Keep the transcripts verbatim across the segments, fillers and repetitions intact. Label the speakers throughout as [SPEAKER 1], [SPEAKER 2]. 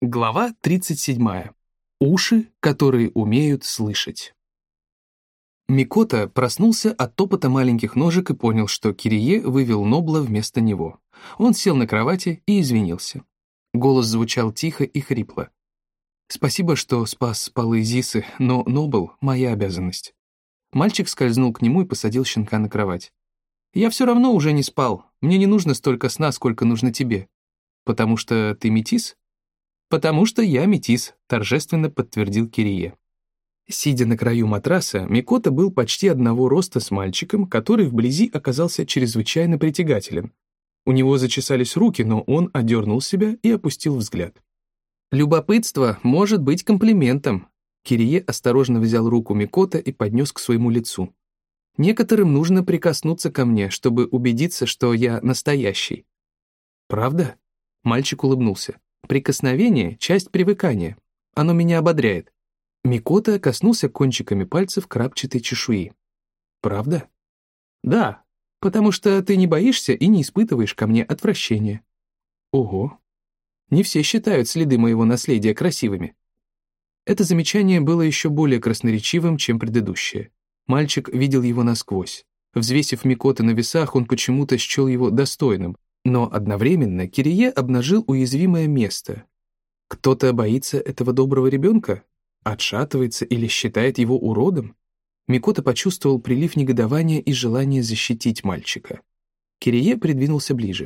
[SPEAKER 1] Глава тридцать седьмая. Уши, которые умеют слышать. Микото проснулся от топота маленьких ножек и понял, что Кирие вывел Нобла вместо него. Он сел на кровати и извинился. Голос звучал тихо и хрипло. «Спасибо, что спас полы Зисы, но Нобл — моя обязанность». Мальчик скользнул к нему и посадил щенка на кровать. «Я все равно уже не спал. Мне не нужно столько сна, сколько нужно тебе. Потому что ты метис?» «Потому что я метис», — торжественно подтвердил Кирие. Сидя на краю матраса, Микото был почти одного роста с мальчиком, который вблизи оказался чрезвычайно притягателен. У него зачесались руки, но он одернул себя и опустил взгляд. «Любопытство может быть комплиментом». Кирие осторожно взял руку Микото и поднес к своему лицу. «Некоторым нужно прикоснуться ко мне, чтобы убедиться, что я настоящий». «Правда?» — мальчик улыбнулся. «Прикосновение — часть привыкания. Оно меня ободряет». Микото коснулся кончиками пальцев крапчатой чешуи. «Правда?» «Да, потому что ты не боишься и не испытываешь ко мне отвращения». «Ого. Не все считают следы моего наследия красивыми». Это замечание было еще более красноречивым, чем предыдущее. Мальчик видел его насквозь. Взвесив Микото на весах, он почему-то счел его достойным, но одновременно Кирие обнажил уязвимое место. Кто-то боится этого доброго ребенка? Отшатывается или считает его уродом? Микото почувствовал прилив негодования и желание защитить мальчика. Кирие придвинулся ближе.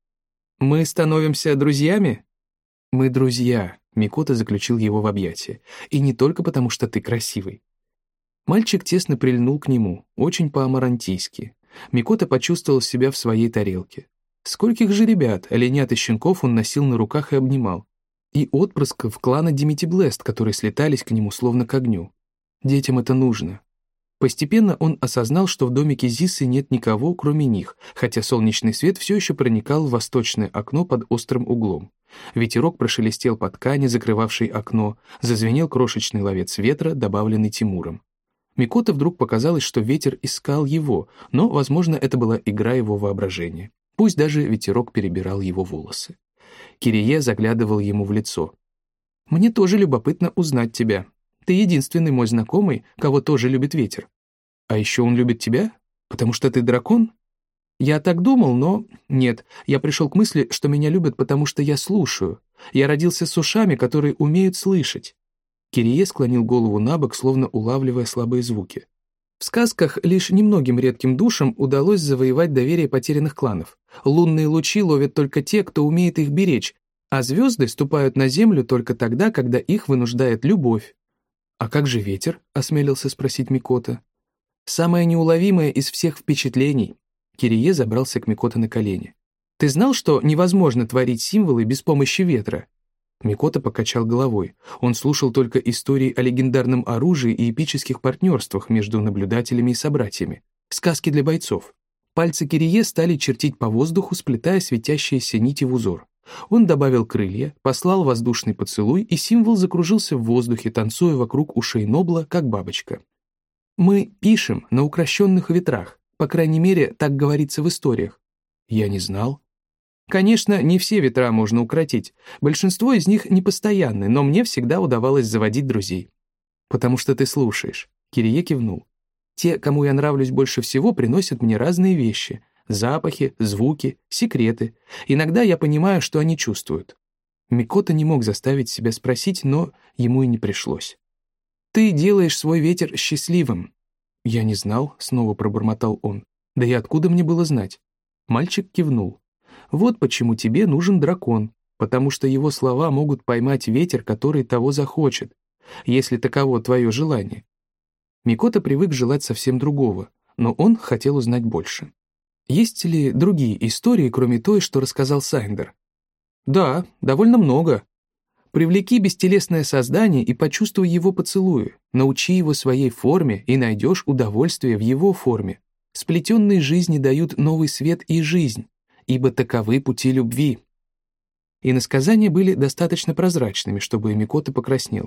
[SPEAKER 1] «Мы становимся друзьями?» «Мы друзья», — Микото заключил его в объятия. «И не только потому, что ты красивый». Мальчик тесно прильнул к нему, очень по-амарантийски. Микото почувствовал себя в своей тарелке. Скольких же ребят, оленят и щенков он носил на руках и обнимал. И отпрысков клана Димити Блест, которые слетались к нему словно к огню. Детям это нужно. Постепенно он осознал, что в домике Зисы нет никого, кроме них, хотя солнечный свет все еще проникал в восточное окно под острым углом. Ветерок прошелестел по ткани, закрывавшей окно, зазвенел крошечный ловец ветра, добавленный Тимуром. Микото вдруг показалось, что ветер искал его, но, возможно, это была игра его воображения. Пусть даже ветерок перебирал его волосы. Кирие заглядывал ему в лицо. «Мне тоже любопытно узнать тебя. Ты единственный мой знакомый, кого тоже любит ветер. А еще он любит тебя? Потому что ты дракон?» «Я так думал, но... Нет, я пришел к мысли, что меня любят, потому что я слушаю. Я родился с ушами, которые умеют слышать». Кирие склонил голову набок, словно улавливая слабые звуки. В сказках лишь немногим редким душам удалось завоевать доверие потерянных кланов. Лунные лучи ловят только те, кто умеет их беречь, а звезды ступают на землю только тогда, когда их вынуждает любовь. «А как же ветер?» — осмелился спросить Микото. «Самое неуловимое из всех впечатлений». Кирие забрался к Микото на колени. «Ты знал, что невозможно творить символы без помощи ветра?» Микото покачал головой. Он слушал только истории о легендарном оружии и эпических партнерствах между наблюдателями и собратьями. Сказки для бойцов. Пальцы Кирие стали чертить по воздуху, сплетая светящиеся нити в узор. Он добавил крылья, послал воздушный поцелуй, и символ закружился в воздухе, танцуя вокруг ушей Нобла, как бабочка. «Мы пишем на укращенных ветрах. По крайней мере, так говорится в историях». «Я не знал». Конечно, не все ветра можно укротить. Большинство из них непостоянны, но мне всегда удавалось заводить друзей. «Потому что ты слушаешь», — Кирие кивнул. «Те, кому я нравлюсь больше всего, приносят мне разные вещи. Запахи, звуки, секреты. Иногда я понимаю, что они чувствуют». Микото не мог заставить себя спросить, но ему и не пришлось. «Ты делаешь свой ветер счастливым». «Я не знал», — снова пробормотал он. «Да и откуда мне было знать?» Мальчик кивнул. «Вот почему тебе нужен дракон, потому что его слова могут поймать ветер, который того захочет, если таково твое желание». Микото привык желать совсем другого, но он хотел узнать больше. «Есть ли другие истории, кроме той, что рассказал Сайндер?» «Да, довольно много. Привлеки бестелесное создание и почувствуй его поцелуи, научи его своей форме и найдешь удовольствие в его форме. Сплетенные жизни дают новый свет и жизнь, ибо таковы пути любви». Иносказания были достаточно прозрачными, чтобы Микото покраснел.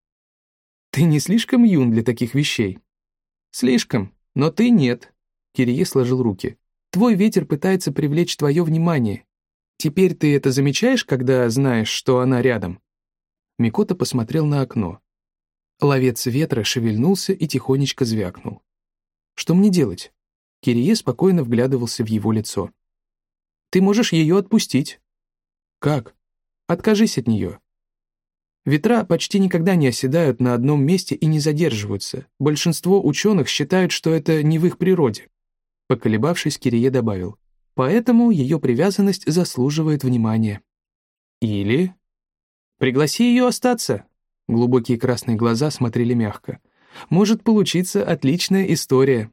[SPEAKER 1] «Ты не слишком юн для таких вещей?» «Слишком, но ты нет», — Кирие сложил руки. «Твой ветер пытается привлечь твое внимание. Теперь ты это замечаешь, когда знаешь, что она рядом?» Микото посмотрел на окно. Ловец ветра шевельнулся и тихонечко звякнул. «Что мне делать?» Кирие спокойно вглядывался в его лицо. «Ты можешь ее отпустить». «Как?» «Откажись от нее». Ветра почти никогда не оседают на одном месте и не задерживаются. Большинство ученых считают, что это не в их природе. Поколебавшись, Кирие добавил. Поэтому ее привязанность заслуживает внимания. Или... Пригласи ее остаться. Глубокие красные глаза смотрели мягко. Может получиться отличная история.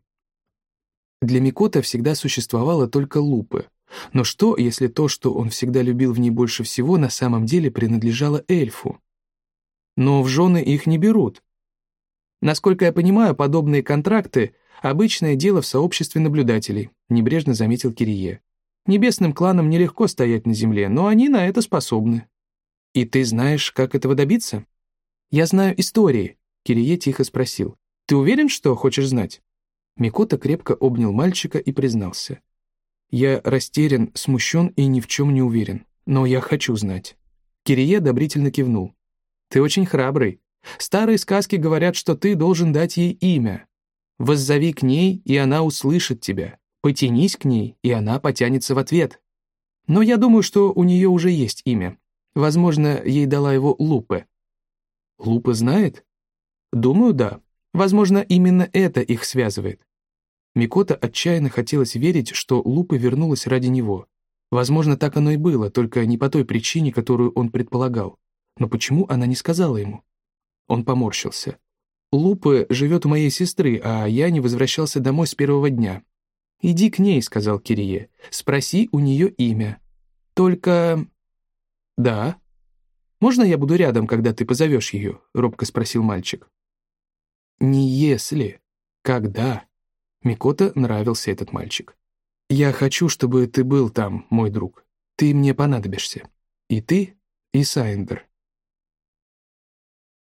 [SPEAKER 1] Для Микото всегда существовало только Лупе. Но что, если то, что он всегда любил в ней больше всего, на самом деле принадлежало эльфу? Но в жены их не берут. Насколько я понимаю, подобные контракты — обычное дело в сообществе наблюдателей, небрежно заметил Кирие. Небесным кланам нелегко стоять на земле, но они на это способны. И ты знаешь, как этого добиться? Я знаю истории, Кирие тихо спросил. Ты уверен, что хочешь знать? Микото крепко обнял мальчика и признался. Я растерян, смущен и ни в чем не уверен, но я хочу знать. Кирие одобрительно кивнул. Ты очень храбрый. Старые сказки говорят, что ты должен дать ей имя. Воззови к ней, и она услышит тебя. Потянись к ней, и она потянется в ответ. Но я думаю, что у нее уже есть имя. Возможно, ей дала его Лупе. Лупе знает? Думаю, да. Возможно, именно это их связывает. Микото отчаянно хотелось верить, что Лупе вернулась ради него. Возможно, так оно и было, только не по той причине, которую он предполагал. Но почему она не сказала ему? Он поморщился. «Лупе живет у моей сестры, а я не возвращался домой с первого дня». «Иди к ней», — сказал Кирие. «Спроси у нее имя. Только...» «Да». «Можно я буду рядом, когда ты позовешь ее?» — робко спросил мальчик. «Не если. Когда?» Микото нравился этот мальчик. «Я хочу, чтобы ты был там, мой друг. Ты мне понадобишься. И ты, и Сайндер».